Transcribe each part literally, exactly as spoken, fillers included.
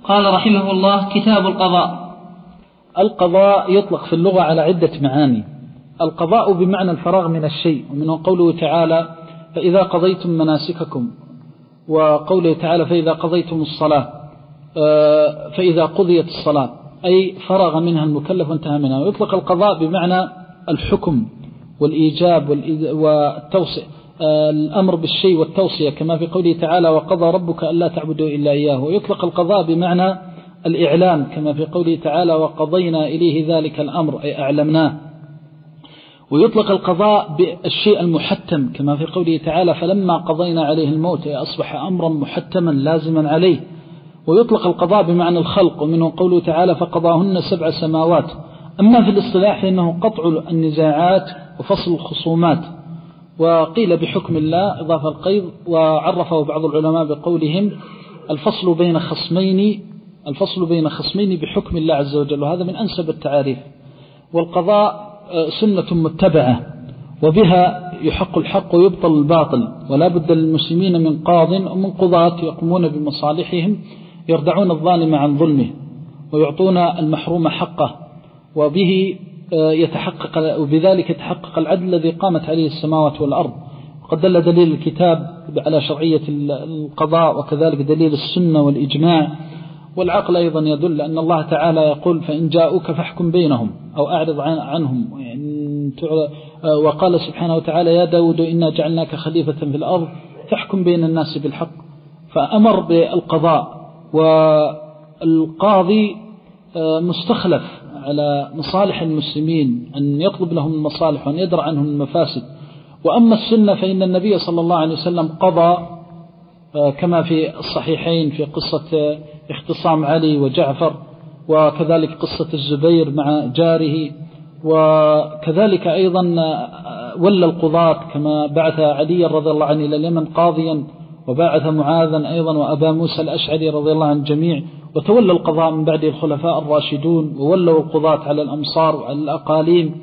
قال رحمه الله: كتاب القضاء. القضاء يطلق في اللغة على عدة معاني. القضاء بمعنى الفراغ من الشيء، ومنه قوله تعالى: فإذا قضيتم مناسككم، وقوله تعالى: فإذا قضيتم الصلاة، فإذا قضيت الصلاة، أي فرغ منها المكلف وانتهى منها. ويطلق القضاء بمعنى الحكم والإيجاب والتوصية، الأمر بالشيء والتوصية، كما في قوله تعالى: وقضى ربك ألا تعبدوا إلا إياه. ويطلق القضاء بمعنى الإعلام، كما في قوله تعالى: وقضينا إليه ذلك الأمر، أي أعلمناه. ويطلق القضاء بالشيء المحتم، كما في قوله تعالى: فلما قضينا عليه الموت، أي أصبح أمرا محتما لازما عليه. ويطلق القضاء بمعنى الخلق، ومنه قوله تعالى: فقضاهن سبع سماوات. أما في الاصطلاح فإنه قطع النزاعات وفصل الخصومات. وقيل بحكم الله إضافة القيض، وعرفه بعض العلماء بقولهم: الفصل بين خصمين الفصل بين خصمين بحكم الله عز وجل، وهذا من أنسب التعاريف. والقضاء سنة متبعة، وبها يحق الحق ويبطل الباطل، ولا بد للمسلمين من قاض ومن قضاة يقومون بمصالحهم، يردعون الظالم عن ظلمه ويعطون المحروم حقه، وبه يتحقق وبذلك يتحقق العدل الذي قامت عليه السماوات والأرض. وقد دل دليل الكتاب على شرعية القضاء، وكذلك دليل السنة والإجماع، والعقل أيضا يدل أن الله تعالى يقول: فإن جاءوك فاحكم بينهم أو أعرض عنهم. وقال سبحانه وتعالى: يا داود إنا جعلناك خليفة في الأرض فاحكم بين الناس بالحق. فأمر بالقضاء، والقاضي مستخلف على مصالح المسلمين أن يطلب لهم المصالح وأن يدرع عنهم المفاسد. وأما السنة فإن النبي صلى الله عليه وسلم قضى كما في الصحيحين في قصة اختصام علي وجعفر، وكذلك قصة الزبير مع جاره، وكذلك أيضا ولى القضاة كما بعث علي رضي الله عنه إلى اليمن قاضيا، وبعث معاذا أيضا وأبا موسى الأشعري رضي الله عن الجميع، وتولى القضاء من بعد الخلفاء الراشدون، وولوا القضاة على الأمصار وعلى الأقاليم.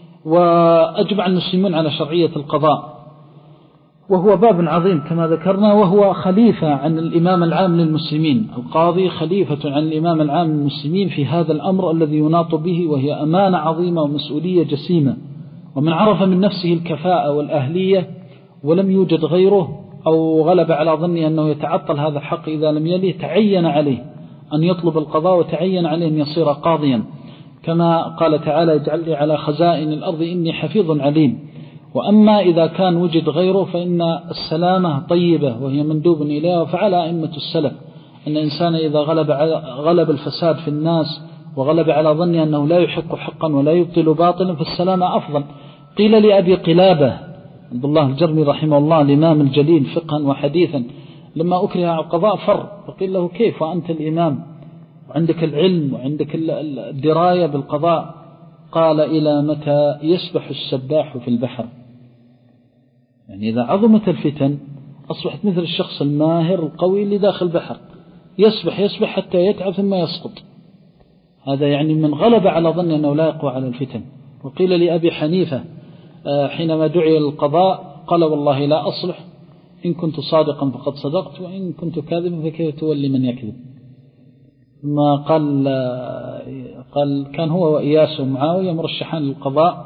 وأجمع المسلمون على شرعية القضاء، وهو باب عظيم كما ذكرنا، وهو خليفة عن الإمام العام للمسلمين. القاضي خليفة عن الإمام العام للمسلمين في هذا الأمر الذي يناط به، وهي أمانة عظيمة ومسؤولية جسيمة. ومن عرف من نفسه الكفاءة والأهلية ولم يوجد غيره، أو غلب على ظنه أنه يتعطل هذا الحق إذا لم يليه، تعين عليه أن يطلب القضاء، وتعين عليه أن يصير قاضيا، كما قال تعالى: اجعل لي على خزائن الأرض إني حفيظ عليم. وأما إذا كان وجد غيره فإن السلامة طيبة وهي مندوب إليها. فعلى أئمة السلف أن الإنسان إذا غلب, غلب الفساد في الناس وغلب على ظنه أنه لا يحق حقا ولا يبطل باطلا فالسلامة أفضل. قيل لأبي قلابة عبد الله الجرمي رحمه الله الإمام الجليل فقها وحديثا لما أكره على القضاء فر، فقيل له: كيف وأنت الإمام وعندك العلم وعندك الدراية بالقضاء؟ قال: إلى متى يسبح السباح في البحر؟ يعني إذا عظمت الفتن أصبحت مثل الشخص الماهر القوي اللي داخل البحر، يسبح يسبح حتى يتعب ثم يسقط. هذا يعني من غلب على ظن أنه لا يقوى على الفتن. وقيل لأبي حنيفة حينما دعي للقضاء قال: والله لا أصلح، إن كنت صادقا فقد صدقت، وإن كنت كاذبا فكيف تولي من يكذب. ما قال قال كان هو وإياس ومعاوية مرشحان للقضاء،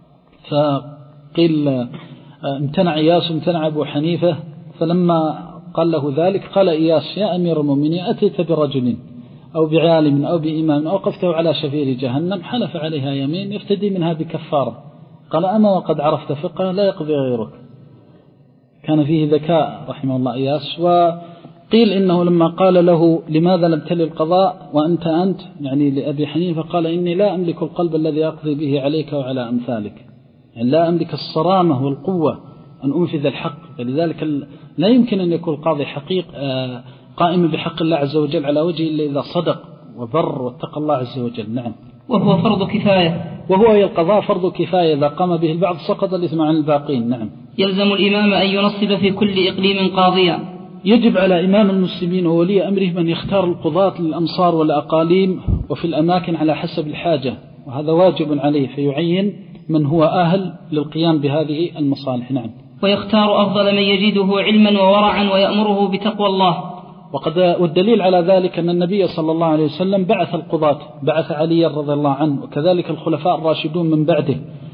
فقيل امتنع إياس امتنع أبو حنيفة، فلما قال له ذلك قال إياس: يا أمير المؤمنين أتيت برجل أو بعالم أو بإمام أوقفته على شفير جهنم حلف عليها يمين يفتدي منها بكفارة. قال: أما وقد عرفت فقه لا يقضي غيرك. كان فيه ذكاء رحمه الله إياس. وقيل إنه لما قال له: لماذا لم تلي القضاء وأنت أنت يعني لأبي حنيفة، قال: إني لا أملك القلب الذي أقضي به عليك وعلى أمثالك، يعني لا أملك الصرامة والقوة أن أنفذ الحق. فلذلك لا يمكن أن يكون القاضي حقيق قائم بحق الله عز وجل على وجه إلا إذا صدق وبر واتقى الله عز وجل. نعم. وهو فرض كفاية. وهو القضاء فرض كفاية، إذا قام به البعض سقط الإثم عن الباقين. نعم. يلزم الإمام أن ينصب في كل إقليم قاضيا. يجب على إمام المسلمين وولي أمره من يختار القضاة للأمصار والأقاليم وفي الأماكن على حسب الحاجة، وهذا واجب عليه، فيعين من هو أهل للقيام بهذه المصالح. نعم. ويختار أفضل من يجده علما وورعا ويأمره بتقوى الله. وقد والدليل على ذلك أن النبي صلى الله عليه وسلم بعث القضاة، بعث علي رضي الله عنه وكذلك الخلفاء الراشدون من بعده،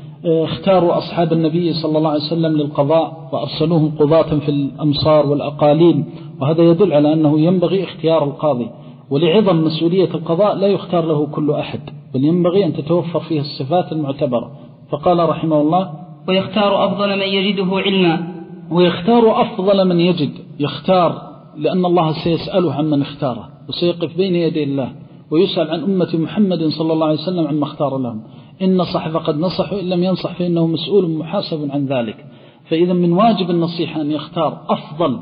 اختاروا أصحاب النبي صلى الله عليه وسلم للقضاء وأرسلوهم قضاة في الأمصار والأقاليم، وهذا يدل على أنه ينبغي اختيار القاضي، ولعظم مسؤولية القضاء لا يختار له كل أحد، بل ينبغي أن تتوفر فيه الصفات المعتبرة. فقال رحمه الله: ويختار أفضل من يجده علما. ويختار أفضل من يجد، يختار لأن الله سيسأله عن من اختاره، وسيقف بين يدي الله ويسأل عن أمة محمد صلى الله عليه وسلم عما اختار لهم، إن نصح فقد نصح، وإن لم ينصح فإنه مسؤول محاسب عن ذلك. فإذا من واجب النصيحة أن يختار أفضل،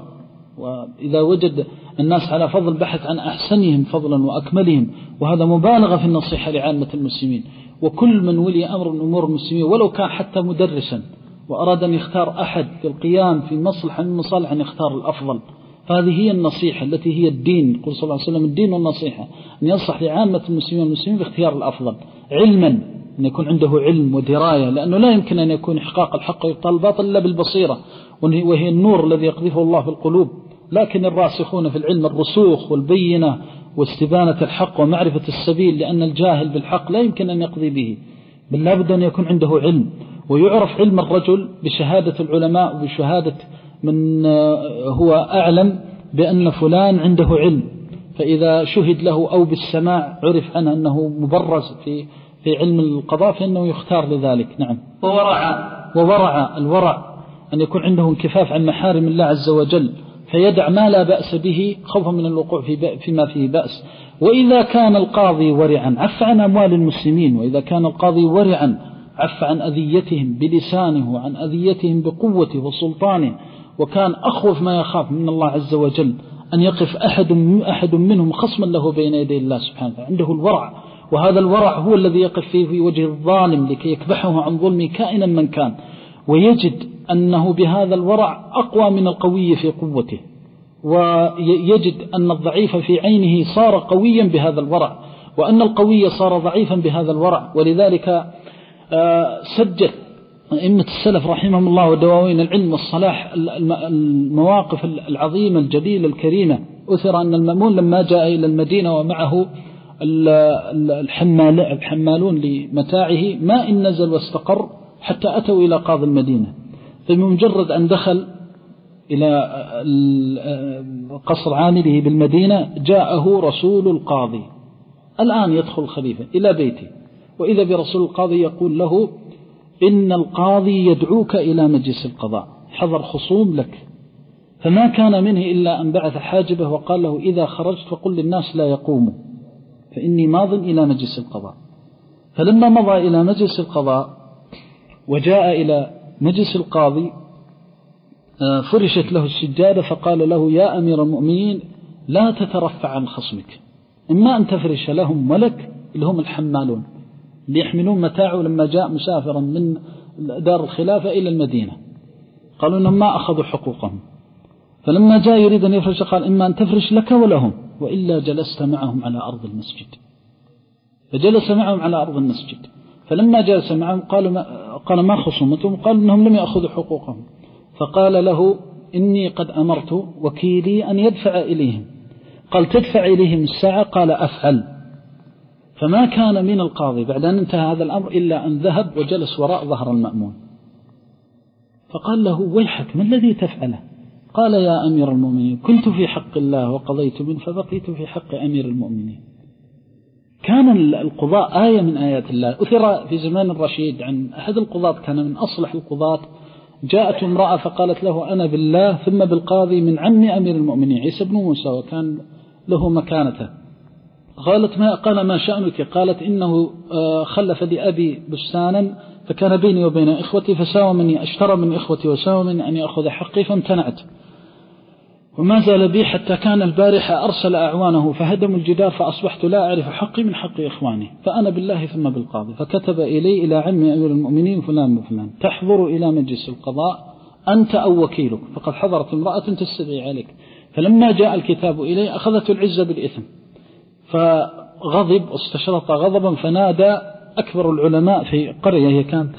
وإذا وجد الناس على فضل بحث عن أحسنهم فضلا وأكملهم، وهذا مبالغة في النصيحة لعامة المسلمين. وكل من ولي أمر من أمور المسلمين ولو كان حتى مدرسا وأراد أن يختار أحد في القيام في مصلحة من مصالح أن يختار الأفضل. فهذه هي النصيحة التي هي الدين، يقول صلى الله عليه وسلم: الدين والنصيحة، أن ينصح لعامة المسلمين والمسلمين باختيار الأفضل علما، أن يكون عنده علم ودراية، لأنه لا يمكن أن يكون إحقاق الحق ويبطل الباطل إلا بالبصيرة، وهي النور الذي يقذفه الله في القلوب. لكن الراسخون في العلم الرسوخ والبينة واستبانة الحق ومعرفة السبيل، لأن الجاهل بالحق لا يمكن أن يقضي به، بل لابد أن يكون عنده علم. ويعرف علم الرجل بشهادة العلماء وبشهادة من هو أعلم بأن فلان عنده علم، فإذا شهد له أو بالسماع عرف عنه أنه مبرز في في علم القضاء فإنه يختار لذلك. نعم. وورع وورع الورع أن يكون عنده انكفاف عن محارم الله عز وجل، فيدع ما لا بأس به خوفا من الوقوع في فيما فيه بأس. وإذا كان القاضي ورعا عف عن أموال المسلمين، وإذا كان القاضي ورعا عف عن أذيتهم بلسانه وعن أذيتهم بقوته وسلطانه، وكان أخوف ما يخاف من الله عز وجل أن يقف أحد أحد منهم خصما له بين يدي الله سبحانه، عنده الورع. وهذا الورع هو الذي يقف فيه في وجه الظالم لكي يكبحه عن ظلمه كائنا من كان، ويجد أنه بهذا الورع أقوى من القوي في قوته، ويجد أن الضعيف في عينه صار قويا بهذا الورع، وأن القوي صار ضعيفا بهذا الورع. ولذلك سجل أئمة السلف رحمهم الله ودواوين العلم والصلاح المواقف العظيمة الجليلة الكريمة. أثر أن المأمون لما جاء إلى المدينة ومعه الحمالون لمتاعه ما إن نزل واستقر حتى أتوا إلى قاضي المدينة، فبمجرد أن دخل إلى قصر عامله بالمدينة جاءه رسول القاضي. الآن يدخل الخليفة إلى بيته، وإذا برسول القاضي يقول له: إن القاضي يدعوك إلى مجلس القضاء، حضر خصوم لك. فما كان منه إلا أن بعث حاجبه وقال له: إذا خرجت فقل للناس لا يقوموا فإني ماض إلى مجلس القضاء. فلما مضى إلى مجلس القضاء وجاء إلى مجلس القاضي فرشت له السجادة، فقال له: يا أمير المؤمنين لا تترفع عن خصمك، إما أن تفرش لهم ملك اللي هم الحمالون ليحملون متاعه لما جاء مسافرا من دار الخلافة إلى المدينة، قالوا إنهم ما أخذوا حقوقهم. فلما جاء يريد أن يفرش قال: إما أن تفرش لك ولهم، وإلا جلست معهم على أرض المسجد. فجلس معهم على أرض المسجد. فلما جلس معهم قال ما, قال ما خصومتهم؟ قال إنهم لم يأخذوا حقوقهم. فقال له: إني قد أمرت وكيلي أن يدفع إليهم. قال: تدفع إليهم الساعة؟ قال: أفعل. فما كان من القاضي بعد أن انتهى هذا الأمر إلا أن ذهب وجلس وراء ظهر المأمون، فقال له: ويحك، ما الذي تفعله؟ قال: يا أمير المؤمنين كنت في حق الله وقضيت منه فبقيت في حق أمير المؤمنين. كان القضاء آية من آيات الله. أثر في زمان الرشيد عن أحد القضاة كان من أصلح القضاة، جاءت امرأة فقالت له: أنا بالله ثم بالقاضي من عم أمير المؤمنين عيسى بن موسى، وكان له مكانته. قالت: ما قال ما شأنك؟ قالت: إنه خلف لأبي بستانا فكان بيني وبين إخوتي فساومني، اشترى من إخوتي وساومني أن يأخذ حقي فامتنعت، وما زال بي حتى كان البارحة أرسل أعوانه فهدموا الجدار، فأصبحت لا أعرف حقي من حق إخواني، فأنا بالله ثم بالقاضي. فكتب إلي: إلى عم أمير المؤمنين فلان وفلان تحضر إلى مجلس القضاء أنت أو وكيلك، فقد حضرت امرأة تستدعي عليك. فلما جاء الكتاب إلي أخذت العزة بالإثم، فغضب واستشرط غضبا، فنادى أكبر العلماء في قرية هي كانت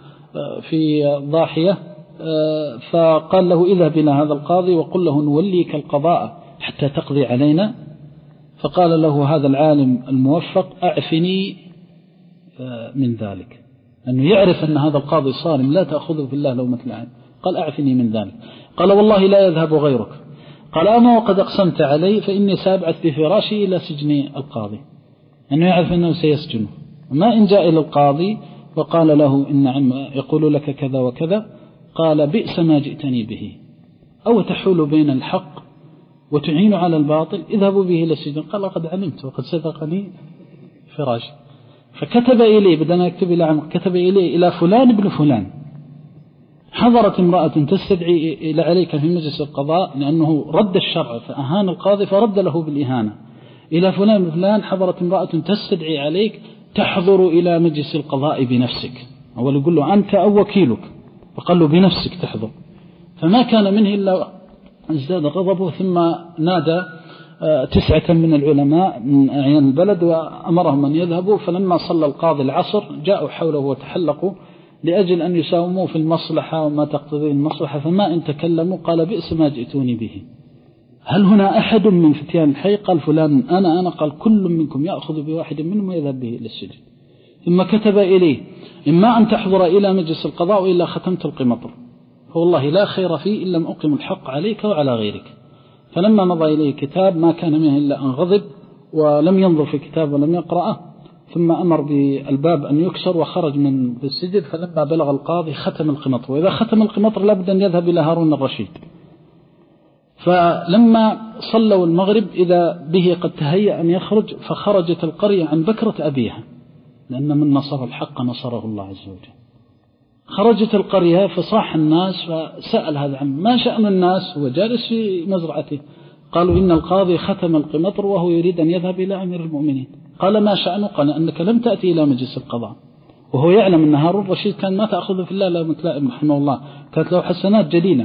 في ضاحية، فقال له: إذهب إلى هذا القاضي وقل له نوليك القضاء حتى تقضي علينا؟ فقال له هذا العالم الموفق أعفني من ذلك، أنه يعرف أن هذا القاضي صارم لا تأخذه في الله لومة لائم. قال أعفني من ذلك. قال والله لا يذهب غيرك. قال أما وقد أقسمت علي فإني سأبعث بفراشي إلى سجن القاضي، أنه يعرف أنه سيسجنه. ما إن جاء إلى القاضي وقال له إن عم يقول لك كذا وكذا، قال بئس ما جئتني به، أو تحول بين الحق وتعين على الباطل، اذهبوا به إلى السجن. قال قد علمت وقد صدقني فراشي. فكتب إليه بدنا يكتب إلى عمر، كتب إليه إلى فلان ابن فلان، حضرت امرأة تستدعي إلى عليك في مجلس القضاء لأنه رد الشرع فأهان القاضي فرد له بالإهانة. إلى فلان ابن فلان حضرت امرأة تستدعي عليك تحضر إلى مجلس القضاء بنفسك. أول يقول له أنت أو وكيلك، فقال له بنفسك تحضر. فما كان منه إلا ازداد غضبه، ثم نادى تسعة من العلماء من أعيان البلد وأمرهم أن يذهبوا. فلما صلى القاضي العصر جاءوا حوله وتحلقوا لأجل أن يساوموا في المصلحة وما تقتضي المصلحة، فما إن تكلموا قال بئس ما جئتوني به. هل هنا أحد من فتيان الحي؟ قال فلان أنا أنا قال كل منكم يأخذ بواحد منهم ويذهب به إلى السجن. ثم كتب إليه إما أن تحضر إلى مجلس القضاء وإلا ختمت القمطر، فوالله لا خير فيه إلا ما أقيم الحق عليك وعلى غيرك. فلما مضى إليه كتاب ما كان منه إلا أن غضب ولم ينظر في كتاب ولم يقرأه، ثم أمر بالباب أن يكسر وخرج من السجن. فلما بلغ القاضي ختم القمطر، وإذا ختم القمطر لابد أن يذهب إلى هارون الرشيد. فلما صلوا المغرب إذا به قد تهيأ أن يخرج، فخرجت القرية عن بكرة أبيها، لأن من نصر الحق نصره الله عز وجل. خرجت القرية فصاح الناس، فسأل هذا عن ما شأن الناس، هو جالس في مزرعته. قالوا إن القاضي ختم القمطر وهو يريد أن يذهب إلى أمير المؤمنين. قال ما شأنه؟ قال أنك لم تأتي إلى مجلس القضاء، وهو يعلم أن هارون الرشيد كان ما تأخذ في الله لا متلائم رحمه الله، كانت له حسنات جليلة،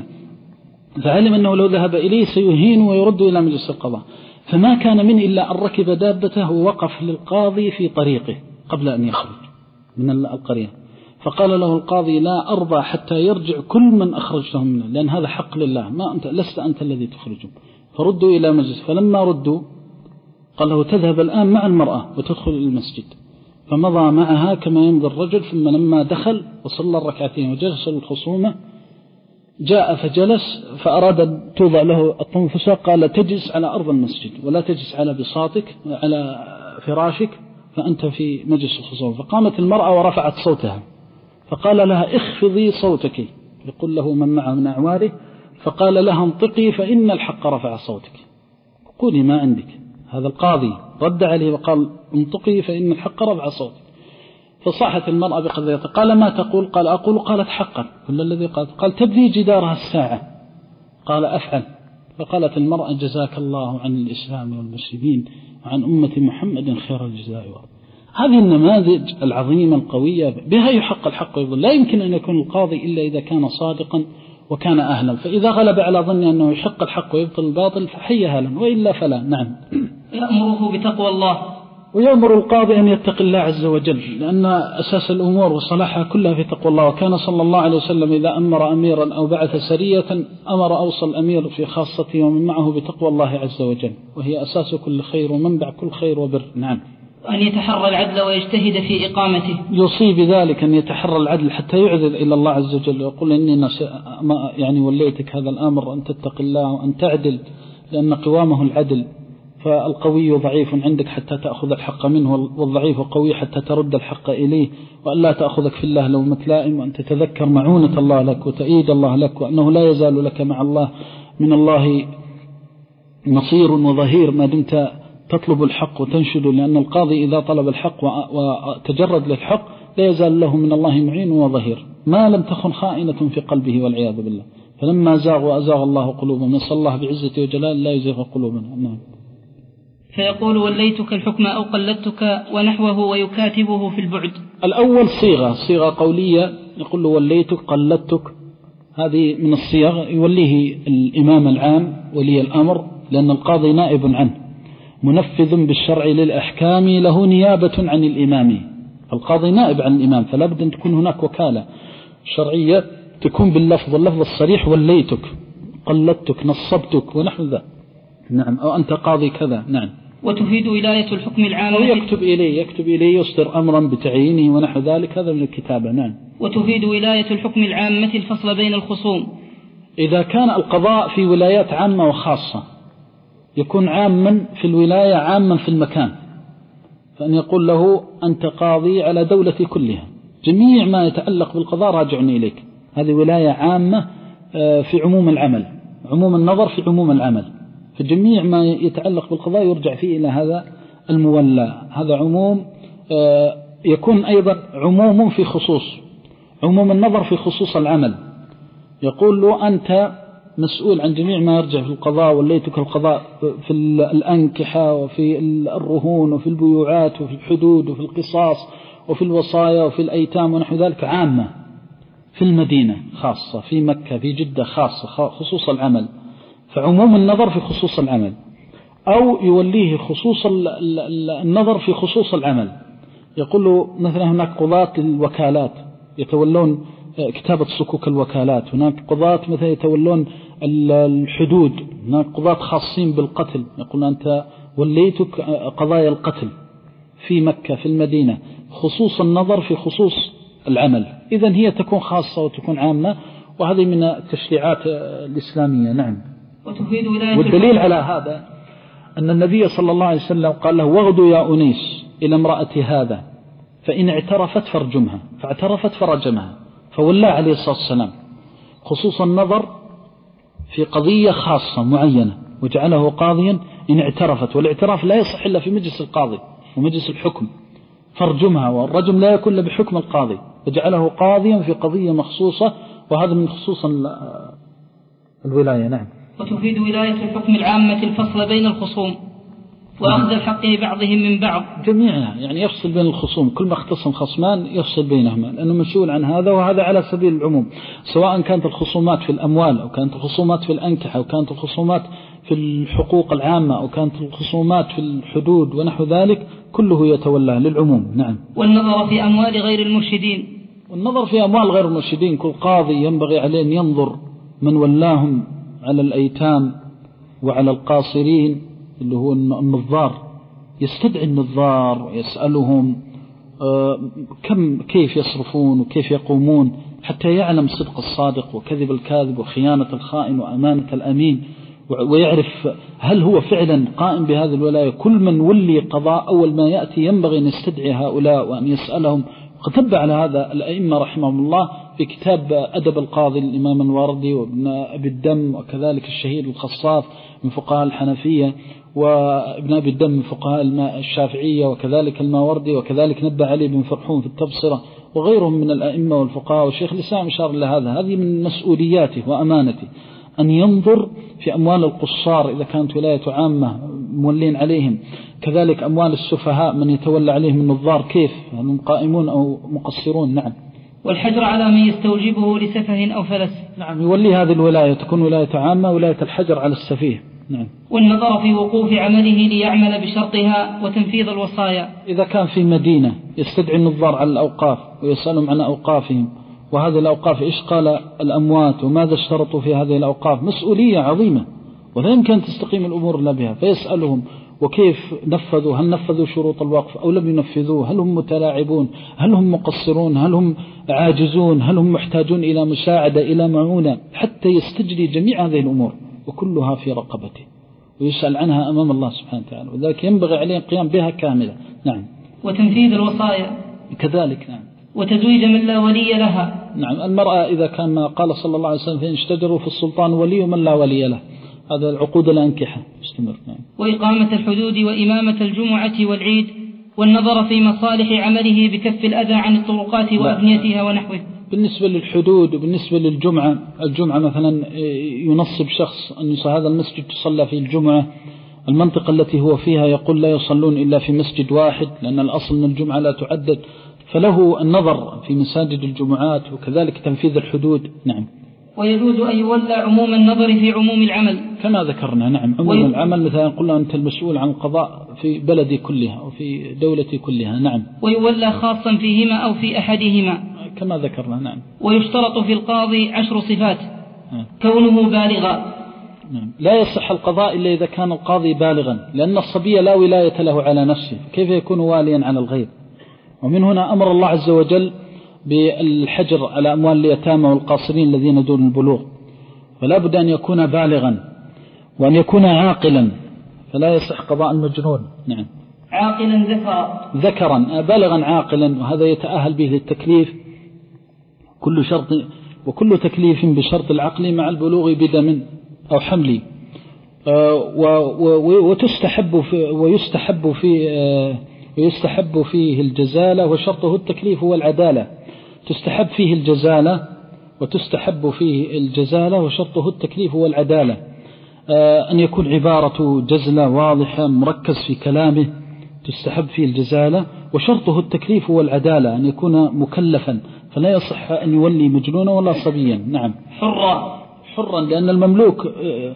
فعلم أنه لو ذهب إليه سيهين ويرد إلى مجلس القضاء. فما كان منه إلا أن ركب دابته ووقف للقاضي في طريقه قبل أن يخرج من القرية. فقال له القاضي لا أرضى حتى يرجع كل من أخرجتهم منه، لأن هذا حق لله، ما أنت لست أنت الذي تخرجهم. فردوا إلى مجلس. فلما ردوا قال له تذهب الآن مع المرأة وتدخل إلى المسجد. فمضى معها كما يمضي الرجل. ثم لما دخل وصلى الركعتين وجلس الخصومة جاء فجلس، فأراد أن توضع له الطنفسة، قال تجلس على أرض المسجد ولا تجلس على بساطك على فراشك، فأنت في مجلس الخصومة. فقامت المرأة ورفعت صوتها، فقال لها اخفضي صوتك، يقول له من معه من أعواره. فقال لها انطقي فإن الحق رفع صوتك، قولي ما عندك. هذا القاضي رد عليه وقال انطقي فإن الحق رفع صوتك. فصاحت المرأة بقضيتها. قال ما تقول؟ قال أقول. قالت حقا كل الذي قالت. قال تبني جدارها الساعة؟ قال أفعل. فقالت المرأة جزاك الله عن الإسلام والمسلمين وعن أمة محمد خير الجزاء. هذه النماذج العظيمة القوية بها يحق الحق ويضل. لا يمكن أن يكون القاضي إلا إذا كان صادقا وكان أهلا. فإذا غلب على ظني أنه يحق الحق ويبطل الباطل فحي أهلا، وإلا فلا. نعم. يأمره بتقوى الله، ويأمر القاضي أن يتقي الله عز وجل، لأن أساس الأمور وصلاحها كلها في تقوى الله. وكان صلى الله عليه وسلم إذا أمر أميرا أو بعث سرية أمر أوصى الأمير في خاصته ومن معه بتقوى الله عز وجل، وهي أساس كل خير ومنبع كل خير وبر. نعم. أن يتحرى العدل ويجتهد في إقامته. يوصي بذلك أن يتحرى العدل حتى يعذر إلى الله عز وجل ويقول إني نس... ما يعني وليتك هذا الأمر أن تتقي الله وأن تعدل، لأن قوامه العدل. فالقوي ضعيف عندك حتى تأخذ الحق منه، والضعيف قوي حتى ترد الحق إليه، وأن لا تأخذك في الله لومة لائم، وأن تتذكر معونة الله لك وتأييد الله لك، وأنه لا يزال لك مع الله من الله نصير وظهير ما دمت تطلب الحق وتنشد. لأن القاضي إذا طلب الحق وتجرد للحق لا يزال له من الله معين وظهير ما لم تكن خائنة في قلبه والعياذ بالله. فلما زاغ وأزاغ الله قلوبهم، نسأل الله بعزته وجلال لا يزيغ قلوبنا. نعم. فيقول وليتك الحكم أو قلدتك ونحوه ويكاتبه في البعد. الأول صيغة صيغة قولية، يقول له وليتك قلدتك، هذه من الصيغ يوليه الإمام العام ولي الأمر، لأن القاضي نائب عنه منفذ بالشرع للأحكام له نيابة عن الإمام. فالقاضي نائب عن الإمام، فلا بد أن تكون هناك وكالة شرعية تكون باللفظ اللفظ الصريح وليتك قلدتك نصبتك ونحو ذا. نعم، أو أنت قاضي كذا. نعم. وتفيد ولاية الحكم العامة، أو يكتب إليه يكتب إليه يصدر أمرا بتعيينه ونحو ذلك، هذا من الكتابة. نعم. وتفيد ولاية الحكم العامة الفصل بين الخصوم. إذا كان القضاء في ولايات عامة وخاصة يكون عاما في الولاية عاما في المكان، فأن يقول له أنت قاضي على دولتي كلها، جميع ما يتعلق بالقضاء راجع إليك. هذه ولاية عامة في عموم العمل، عموم النظر في عموم العمل، فجميع ما يتعلق بالقضاء يرجع فيه إلى هذا المولى. هذا عموم يكون أيضا عموم في خصوص، عموم النظر في خصوص العمل. يقول له أنت مسؤول عن جميع ما يرجع في القضاء، وليتك القضاء في الأنكحة وفي الرهون وفي البيوعات وفي الحدود وفي القصاص وفي الوصايا وفي الأيتام ونحو ذلك عامة، في المدينة خاصة، في مكة في جدة خاصة خصوص العمل، فعموم النظر في خصوص العمل. أو يوليه خصوص النظر في خصوص العمل، يقول له مثلا هناك قضاة الوكالات يتولون كتابة صكوك الوكالات، هناك قضاة مثلا يتولون الحدود، هناك قضاة خاصين بالقتل، يقول أنت وليتك قضايا القتل في مكة في المدينة، خصوص النظر في خصوص العمل. إذن هي تكون خاصة وتكون عامة، وهذه من التشريعات الإسلامية. نعم. وتفيد ولاية والدليل على هذا أن النبي صلى الله عليه وسلم قال له واغدوا يا أنيس إلى امرأة هذا فإن اعترفت فرجمها، فاعترفت فرجمها، فولى عليه الصلاة والسلام خصوص النظر في قضية خاصة معينة وجعله قاضيا إن اعترفت، والاعتراف لا يصح إلا في مجلس القاضي ومجلس الحكم، فرجمها، والرجم لا يكون إلا بحكم القاضي، فجعله قاضيا في قضية مخصوصة، وهذا من خصوص الولاية. نعم. وتفيد ولاية الحكم العامة الفصل بين الخصوم وأخذ الحق بعضهم من بعض جميعا، يعني يفصل بين الخصوم، كل ما اختصم خصمان يفصل بينهما، لأنه مسؤول عن هذا وهذا على سبيل العموم، سواء كانت الخصومات في الأموال أو كانت الخصومات في الأنكحة أو كانت الخصومات في الحقوق العامة أو كانت الخصومات في الحدود ونحو ذلك، كله يتولى للعموم. نعم. والنظر في أموال غير المرشدين، والنظر في أموال غير المرشدين، كل قاضي ينبغي عليه أن ينظر من ولاهم على الأيتام وعلى القاصرين اللي هو النظار، يستدعي النظار ويسألهم كم كيف يصرفون وكيف يقومون، حتى يعلم صدق الصادق وكذب الكاذب وخيانة الخائن وأمانة الأمين، ويعرف هل هو فعلا قائم بهذه الولاية. كل من ولي قضاء أول ما يأتي ينبغي أن يستدعي هؤلاء وأن يسألهم. وقد على هذا الأئمة رحمهم الله في كتاب أدب القاضي الإمام الواردي وابن أبي الدم، وكذلك الشهيد الخصاف من فقهاء الحنفية، وابن أبي الدم من فقهاء الشافعية، وكذلك الماوردي، وكذلك نبه علي بن فرحون في التبصرة، وغيرهم من الأئمة والفقهاء، والشيخ الإسلام إشار لهذا. هذه من مسؤولياته وأمانته أن ينظر في أموال القصار إذا كانت ولاية عامة مولين عليهم، كذلك أموال السفهاء من يتولى عليهم النظار كيف هم قائمون أو مقصرون. نعم. والحجر على من يستوجبه لسفه أو فلس. نعم، يولي هذه الولاية تكون ولاية عامة، ولاية الحجر على السفيه. نعم. والنظر في وقوف عمله ليعمل بشرطها وتنفيذ الوصايا، إذا كان في مدينة يستدعي النظار على الأوقاف ويسألهم عن أوقافهم، وهذه الأوقاف إيش قال الأموات وماذا اشترطوا في هذه الأوقاف، مسؤولية عظيمة ولا يمكن تستقيم الأمور إلا بها، فيسألهم وكيف نفذوا، هل نفذوا شروط الوقف أو لم ينفذوه، هل هم متلاعبون، هل هم مقصرون، هل هم عاجزون، هل هم محتاجون إلى مساعدة إلى معونة، حتى يستجري جميع هذه الأمور وكلها في رقبته ويسأل عنها أمام الله سبحانه وتعالى، وذلك ينبغي عليه القيام بها كاملة. نعم. وتنفيذ الوصايا كذلك. نعم. وتزويج من لا ولي لها. نعم. المرأة إذا كان ما قال صلى الله عليه وسلم فإن اشتجروا في السلطان ولي ومن لا ولي له، هذا العقود الأنكحة استمر. نعم. وإقامة الحدود وإمامة الجمعة والعيد، والنظر في مصالح عمله بكف الأذى عن الطرقات وأبنيتها ونحوه. بالنسبة للحدود وبالنسبة للجمعة، الجمعة مثلا ينصب شخص أن هذا المسجد تصلى في الجمعة، المنطقة التي هو فيها يقول لا يصلون إلا في مسجد واحد لأن الأصل أن الجمعة لا تعدد، فله النظر في مساجد الجمعات، وكذلك تنفيذ الحدود. نعم. ويجوز أن يولى عموم النظر في عموم العمل كما ذكرنا. نعم. عموم وي... العمل مثلا قلنا أنت المسؤول عن القضاء في بلدي كلها وفي دولتي كلها. نعم. ويولى خاصا فيهما أو في أحدهما كما ذكرنا. نعم. ويشترط في القاضي عشر صفات: نعم. كونه بالغا، نعم. لا يصح القضاء إلا إذا كان القاضي بالغا، لأن الصبي لا ولاية له على نفسه، كيف يكون واليا على الغير؟ ومن هنا أمر الله عز وجل بالحجر على أموال اليتامى والقاصرين الذين دون البلوغ، فلا بد أن يكون بالغا وأن يكون عاقلا، فلا يصح قضاء المجنون. نعم. عاقلا ذكرا ذكرا بالغا عاقلا، وهذا يتأهل به للتكليف، كل شرط وكل تكليف بشرط العقل مع البلوغ بدم أو حمل. وتستحب في ويستحب في ويستحب فيه الجزالة، وشرطه التكليف والعدالة. تستحب فيه الجزالة وتستحب فيه الجزالة وشرطه التكليف والعدالة، أن يكون عبارة جزلة واضحة مركز في كلامه، تستحب فيه الجزالة، وشرطه التكليف والعدالة، أن يكون مكلفا، فلا يصح أن يولي مجنونا ولا صبيا. نعم. حرا حرا لأن المملوك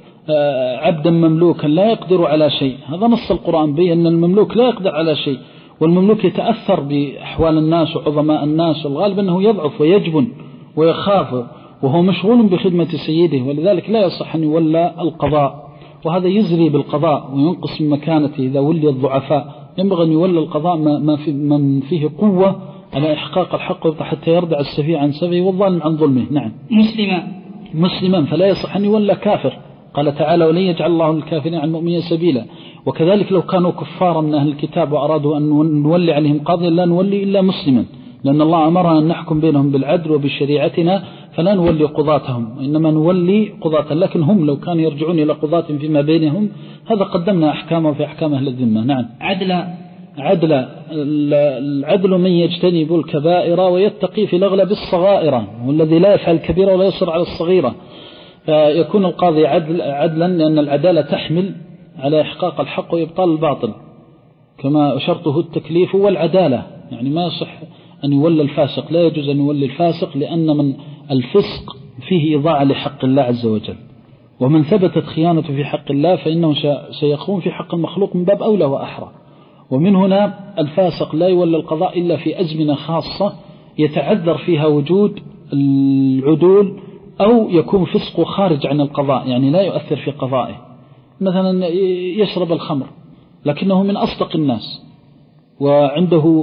عبدا مملوكا لا يقدر على شيء، هذا نص القرآن به أن المملوك لا يقدر على شيء، والمملوك يتأثر بأحوال الناس وعظماء الناس، والغالب أنه يضعف ويجبن ويخاف وهو مشغول بخدمة سيده، ولذلك لا يصح أن يولى القضاء، وهذا يزري بالقضاء وينقص من مكانته إذا ولي الضعفاء. ينبغي أن يولى القضاء ما في من فيه قوة على إحقاق الحق حتى يردع السفيه عن سفيه والظالم عن ظلمه. نعم. مسلما مسلما فلا يصح أن يولى كافر، قال تعالى ولن يجعل الله للكافرين عن المؤمنين سبيلا. وكذلك لو كانوا كفارا من أهل الكتاب وأرادوا أن نولي عليهم قاضيا لا نولي إلا مسلما، لأن الله أمرنا أن نحكم بينهم بالعدل وبشريعتنا، فلا نولي قضاتهم وإنما نولي قضاة، لكن هم لو كانوا يرجعون إلى قضاة فيما بينهم هذا قدمنا أحكامه في أحكام أهل الذمة. نعم. عدلا عدلا العدل من يجتنب الكبائر ويتقي في الأغلب الصغائر، والذي لا يفعل الكبيرة ولا يصر على الصغيرة، فيكون القاضي عدل عدلا لأن العدالة تحمل على إحقاق الحق وإبطال الباطل، كما شرطه التكليف والعدالة، يعني ما يصح أن يولى الفاسق، لا يجوز أن يولي الفاسق، لأن من الفسق فيه إضاعة لحق الله عز وجل، ومن ثبتت خيانته في حق الله فإنه سيخون في حق المخلوق من باب أولى وأحرى. ومن هنا الفاسق لا يولى القضاء إلا في أزمنة خاصة يتعذر فيها وجود العدول، أو يكون فسقه خارج عن القضاء، يعني لا يؤثر في قضائه، مثلا يشرب الخمر لكنه من أصدق الناس وعنده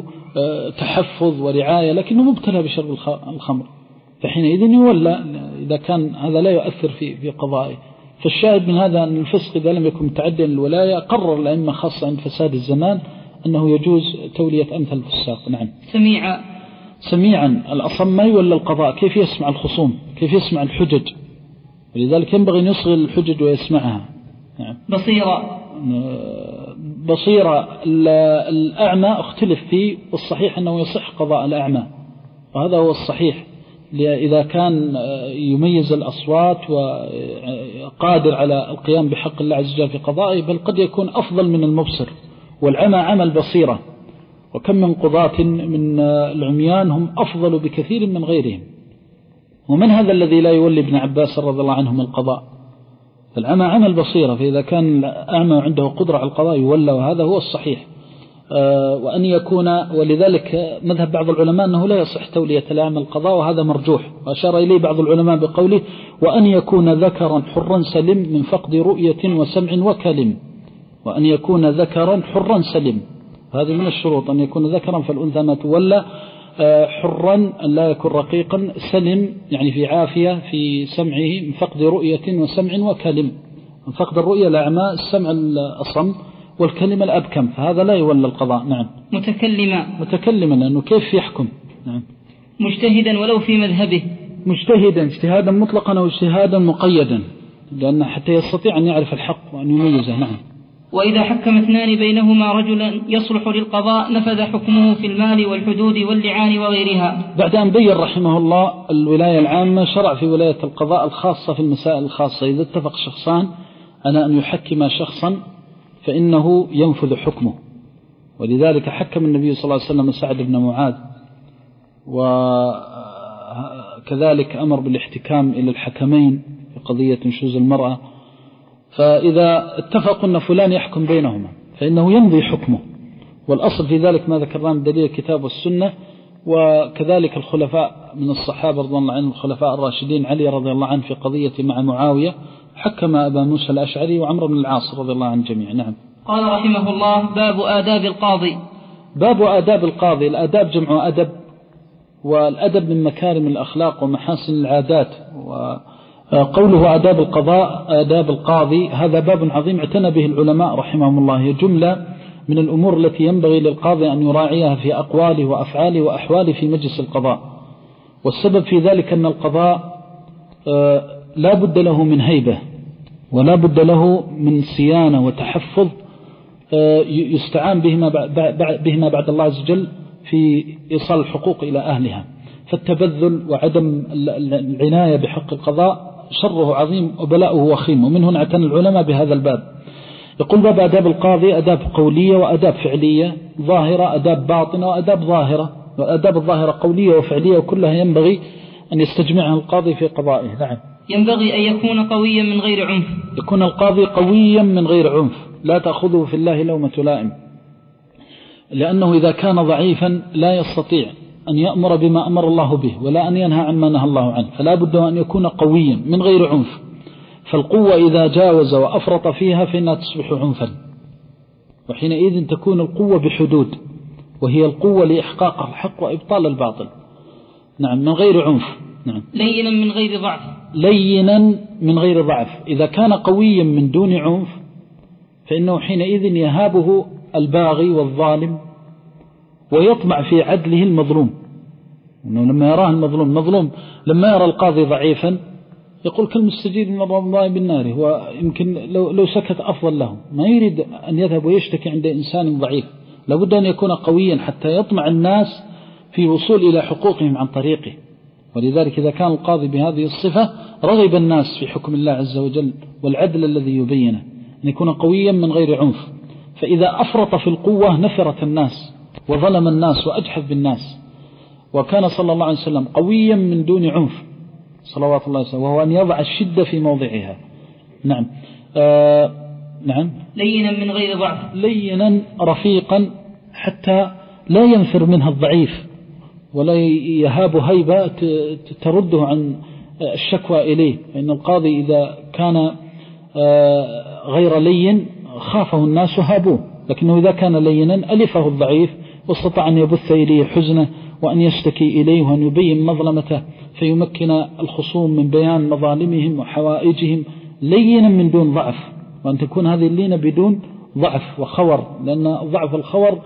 تحفظ ورعاية، لكنه مبتلى بشرب الخمر، فحينئذ يولى إذا كان هذا لا يؤثر في في قضائه. فالشاهد من هذا أن الفسق إذا لم يكن متعديا للولاية قرر الأئمة خاصة عند فساد الزمان أنه يجوز تولية أمثل الفساق. نعم. سميعا سميعا الأصم ما يولى القضاء، كيف يسمع الخصوم، كيف يسمع الحجج، ولذلك ينبغي أن يصغي الحجج ويسمعها. نعم. بصيرا بصيرة الأعمى اختلف فيه، والصحيح أنه يصح قضاء الأعمى، وهذا هو الصحيح، إذا كان يميز الأصوات وقادر على القيام بحق الله عز وجل في قضائه، بل قد يكون أفضل من المبصر، والعمى عمل بصيرة، وكم من قضاة من العميان هم أفضل بكثير من غيرهم. ومن هذا الذي لا يولي ابن عباس رضي الله عنهم القضاء؟ فالعمى عمل بصيرة، فإذا كان الأعمى عنده قدرة على القضاء يولى، وهذا هو الصحيح. وأن يكون ولذلك مذهب بعض العلماء أنه لا يصح تولية الأعمى القضاء، وهذا مرجوح، وأشار إليه بعض العلماء بقوله وأن يكون ذكرا حرا سلم من فقد رؤية وسمع وكلم. وأن يكون ذكرا حرا سلم، هذه من الشروط، أن يكون ذكرا فالأنثى ما تولى، حرا أن لا يكون رقيقا، سلم يعني في عافية في سمعه من فقد رؤية وسمع وكلم، من فقد الرؤية الأعمى، السمع الأصم، والكلمة الأبكم، فهذا لا يولى القضاء. نعم. متكلما متكلما لأنه كيف يحكم. نعم. مجتهدا ولو في مذهبه، مجتهدا اجتهادا مطلقا أو اجتهادا مقيدا، لأن حتى يستطيع أن يعرف الحق وأن يميزه. نعم. وإذا حكم اثنان بينهما رجلا يصلح للقضاء نفذ حكمه في المال والحدود واللعان وغيرها. بعد أن بين رحمه الله الولاية العامة، شرع في ولاية القضاء الخاصة في المسائل الخاصة. إذا اتفق شخصان على أن يحكم شخصا فإنه ينفذ حكمه، ولذلك حكم النبي صلى الله عليه وسلم سعد بن معاذ، وكذلك أمر بالاحتكام إلى الحكمين في قضية نشوز المرأة. فإذا اتفقوا أن فلان يحكم بينهما فإنه يمضي حكمه، والأصل في ذلك ما ذكرناه من دليل الكتاب والسنة، وكذلك الخلفاء من الصحابة رضي الله عنهم الخلفاء الراشدين علي رضي الله عنه في قضية مع معاوية حكم أبا موسى الأشعري وعمر بن العاص رضي الله عن الجميع. نعم. قال رحمه الله: باب آداب القاضي. باب آداب القاضي. الآداب جمع أدب، والأدب من مكارم الأخلاق ومحاسن العادات. وقوله آداب القضاء آداب القاضي هذا باب عظيم اعتنى به العلماء رحمهم الله. هي جملة من الأمور التي ينبغي للقاضي أن يراعيها في أقواله وأفعاله وأحواله في مجلس القضاء. والسبب في ذلك أن القضاء لا بد له من هيبة ولا بد له من صيانة وتحفظ يستعان بهما بهما بعد الله عز وجل في إيصال الحقوق إلى أهلها. فالتبذل وعدم العناية بحق القضاء شره عظيم وبلاؤه وخيم، ومن هنا اعتنى العلماء بهذا الباب. يقول باب آداب القاضي أداب قولية وأداب فعلية ظاهرة، أداب باطنة وأداب ظاهرة. وأداب الظاهرة قولية وفعلية وكلها ينبغي أن يستجمعها القاضي في قضائه. نعم. ينبغي أن يكون قويا من غير عنف. يكون القاضي قويا من غير عنف، لا تأخذه في الله لومة لائم، لأنه إذا كان ضعيفا لا يستطيع أن يأمر بما أمر الله به ولا أن ينهى عما نهى الله عنه، فلا بد أن يكون قويا من غير عنف. فالقوة إذا جاوز وأفرط فيها فإنها تصبح عنفا، وحينئذ تكون القوة بحدود، وهي القوة لإحقاق الحق وإبطال الباطل. نعم. من غير عنف. نعم. لينا من غير ضعف. لينا من غير ضعف. إذا كان قويا من دون عنف فإنه حينئذ يهابه الباغي والظالم ويطمع في عدله المظلوم. إنه لما يراه المظلوم مظلوم لما يرى القاضي ضعيفا يقول كالمستجير من الله بالنار، ويمكن لو, لو سكت أفضل له، ما يريد أن يذهب ويشتكي عند إنسان ضعيف. لابد أن يكون قويا حتى يطمع الناس في وصول إلى حقوقهم عن طريقه. ولذلك إذا كان القاضي بهذه الصفة رغب الناس في حكم الله عز وجل والعدل الذي يبينه، أن يكون قويا من غير عنف. فإذا أفرط في القوة نفرت الناس وظلم الناس وأجحف بالناس. وكان صلى الله عليه وسلم قويا من دون عنف صلوات الله وسلم، وهو أن يضع الشدة في موضعها. نعم. آه نعم. لينا من غير ضعف. لينا رفيقا حتى لا ينفر منها الضعيف ولا يهاب هيبة ترده عن الشكوى إليه. فإن القاضي إذا كان غير لين خافه الناس وهابوه، لكنه إذا كان لينا ألفه الضعيف واستطاع أن يبث إليه حزنه وأن يشتكي إليه وأن يبين مظلمته فيمكن الخصوم من بيان مظالمهم وحوائجهم لينا من دون ضعف. وأن تكون هذه اللينة بدون ضعف وخور، لأن ضعف الخور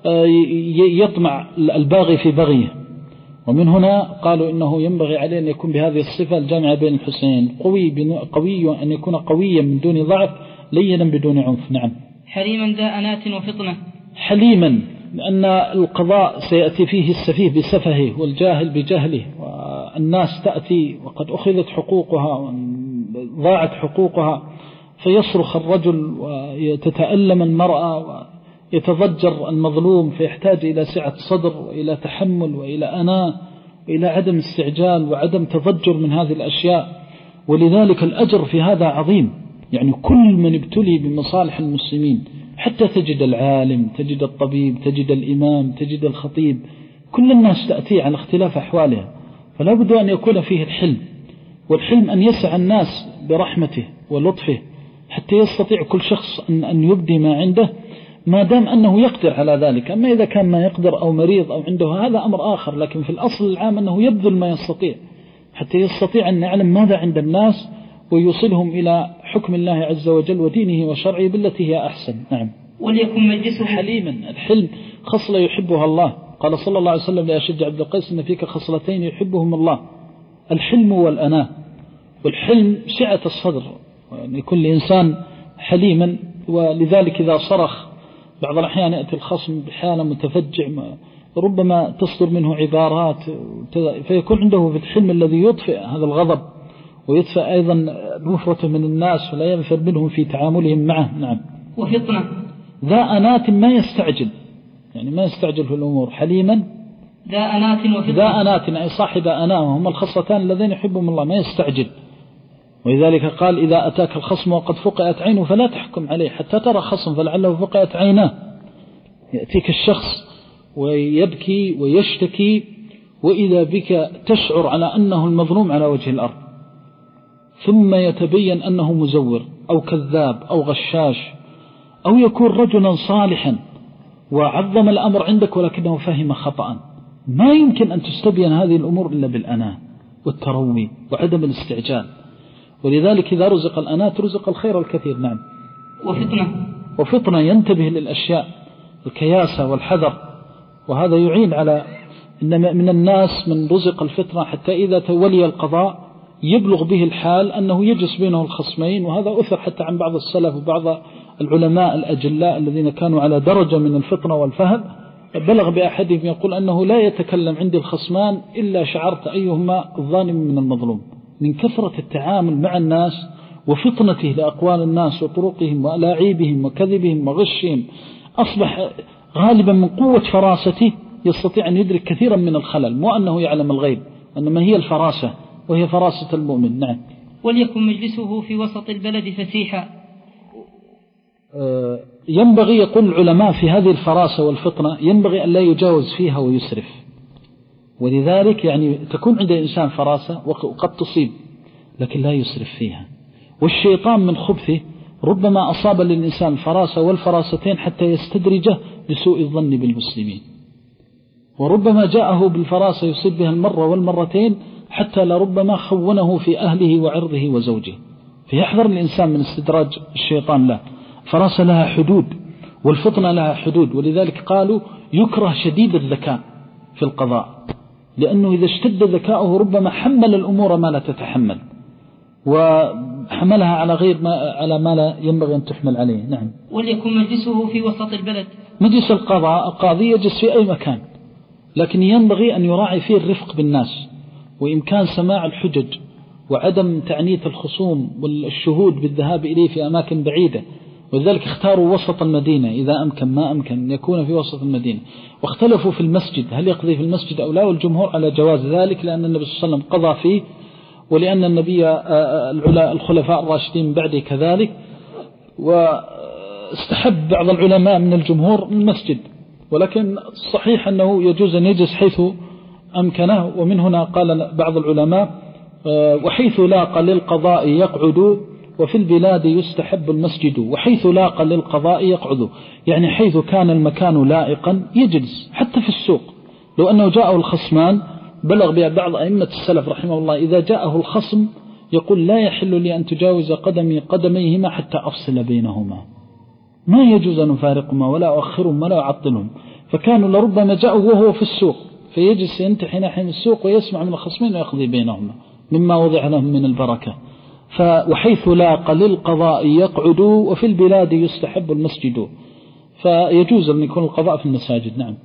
يطمع الباغي في بغيه. ومن هنا قالوا إنه ينبغي عليه أن يكون بهذه الصفة الجامعة بين الحسنين، قوي قوي أن يكون قويا من دون ضعف لينا بدون عنف. نعم. حليما ذا أنات وفطنة. حليما لأن القضاء سيأتي فيه السفيه بسفهه والجاهل بجهله، والناس تأتي وقد أخذت حقوقها وضاعت حقوقها، فيصرخ الرجل وتتألم المرأة ويتضجر المظلوم، فيحتاج إلى سعة صدر وإلى تحمل وإلى أناة وإلى عدم استعجال وعدم تضجر من هذه الأشياء. ولذلك الأجر في هذا عظيم. يعني كل من ابتلي بمصالح المسلمين، حتى تجد العالم، تجد الطبيب، تجد الإمام، تجد الخطيب، كل الناس تأتي على اختلاف أحوالها، فلا بد أن يكون فيه الحلم. والحلم أن يسع الناس برحمته ولطفه حتى يستطيع كل شخص أن يبدي ما عنده ما دام أنه يقدر على ذلك. أما إذا كان ما يقدر أو مريض أو عنده هذا أمر آخر، لكن في الأصل العام أنه يبذل ما يستطيع حتى يستطيع أن يعلم ماذا عند الناس ويوصلهم إلى حكم الله عز وجل ودينه وشرعه بالتي هي أحسن. نعم. وليكن مجلسه حليما. الحلم خصلة يحبها الله. قال صلى الله عليه وسلم لأشج عبد القيس إن فيك خصلتين يحبهم الله، الحلم والأناة. والحلم سعة الصدر، يعني كل إنسان حليما. ولذلك إذا صرخ بعض الأحيان يأتي الخصم بحالة متفجع ربما تصدر منه عبارات، فيكون عنده في الحلم الذي يطفئ هذا الغضب ويدفع أيضا نفرة من الناس ولا ينفر منهم في تعاملهم معه. نعم. وفطنة. ذا أنات ما يستعجل، يعني ما يستعجل في الأمور. حليما ذا أنات وفطنة. ذا أنات أي صاحب أناه، هم الخصلتان اللذين يحبهم الله، ما يستعجل. ولذلك قال إذا أتاك الخصم وقد فقئت عينه فلا تحكم عليه حتى ترى خصم فلعله فقئت عيناه. يأتيك الشخص ويبكي ويشتكي وإذا بك تشعر على أنه المظلوم على وجه الأرض، ثم يتبين أنه مزور أو كذاب أو غشاش، أو يكون رجلا صالحا وعظم الأمر عندك ولكنه فهم خطأ، ما يمكن أن تستبين هذه الأمور إلا بالأناة والتروي وعدم الاستعجال. ولذلك إذا رزق الأناة رزق الخير الكثير. نعم. وفطنة وفطنة ينتبه للأشياء، الكياسة والحذر، وهذا يعين على إن من الناس من رزق الفطنة حتى إذا تولي القضاء يبلغ به الحال أنه يجلس بينه الخصمين. وهذا أثر حتى عن بعض السلف وبعض العلماء الأجلاء الذين كانوا على درجة من الفطنة والفهم، بلغ بأحدهم يقول أنه لا يتكلم عندي الخصمان إلا شعرت أيهما الظالم من المظلوم، من كثرة التعامل مع الناس وفطنته لأقوال الناس وطرقهم وألاعيبهم وكذبهم وغشهم، أصبح غالبا من قوة فراسته يستطيع أن يدرك كثيرا من الخلل، مو أنه يعلم الغيب، إنما هي الفراسة وهي فراسة المؤمن. نعم. وليكن مجلسه في وسط البلد فسيحا. ينبغي، يقول العلماء في هذه الفراسة والفطنة، ينبغي أن لا يجاوز فيها ويسرف. ولذلك يعني تكون عند الإنسان فراسة وقد تصيب، لكن لا يسرف فيها. والشيطان من خبثه ربما أصاب للإنسان فراسة والفراستين حتى يستدرجه لسوء الظن بالمسلمين، وربما جاءه بالفراسة يصيب بها المرة والمرتين حتى لربما خونه في أهله وعرضه وزوجه. فيحذر الإنسان من استدراج الشيطان له. فراسة لها حدود والفطنة لها حدود. ولذلك قالوا يكره شديد الذكاء في القضاء، لأنه إذا اشتد ذكاؤه ربما حمل الأمور ما لا تتحمل، وحملها على غير ما على ما لا ينبغي أن تحمل عليه. نعم. وليكن مجلسه في وسط البلد. مجلس القضاء القاضي يجلس في أي مكان، لكن ينبغي أن يراعي فيه الرفق بالناس وإمكان سماع الحجج وعدم تعنيت الخصوم والشهود بالذهاب إليه في أماكن بعيدة. ولذلك اختاروا وسط المدينة إذا أمكن، ما أمكن أن يكون في وسط المدينة. واختلفوا في المسجد هل يقضي في المسجد أو لا، والجمهور على جواز ذلك، لأن النبي صلى الله عليه وسلم قضى فيه، ولأن النبي الخلفاء الراشدين بعده كذلك. واستحب بعض العلماء من الجمهور المسجد، ولكن الصحيح أنه يجوز أن يجلس حيث أمكنه. ومن هنا قال بعض العلماء وحيث لاق للقضاء يقعد وفي البلاد يستحب المسجد، وحيث لاق للقضاء يقعد، يعني حيث كان المكان لائقا يجلس. حتى في السوق لو أنه جاءه الخصمان، بلغ بعض أئمة السلف رحمه الله إذا جاءه الخصم يقول لا يحل لي أن تجاوز قدمي قدميهما حتى أفصل بينهما، ما يجوز أن أفارقهما ولا أؤخرهم ولا أعطلهم. فكانوا لربما جاءوا وهو في السوق فيجلس ينتحي ناحية السوق ويسمع من الخصمين ويقضي بينهما مما وضع لهم من البركة. وحيث لاق للقضاء يقعد وفي البلاد يستحب المسجد، فيجوز أن يكون القضاء في المساجد. نعم.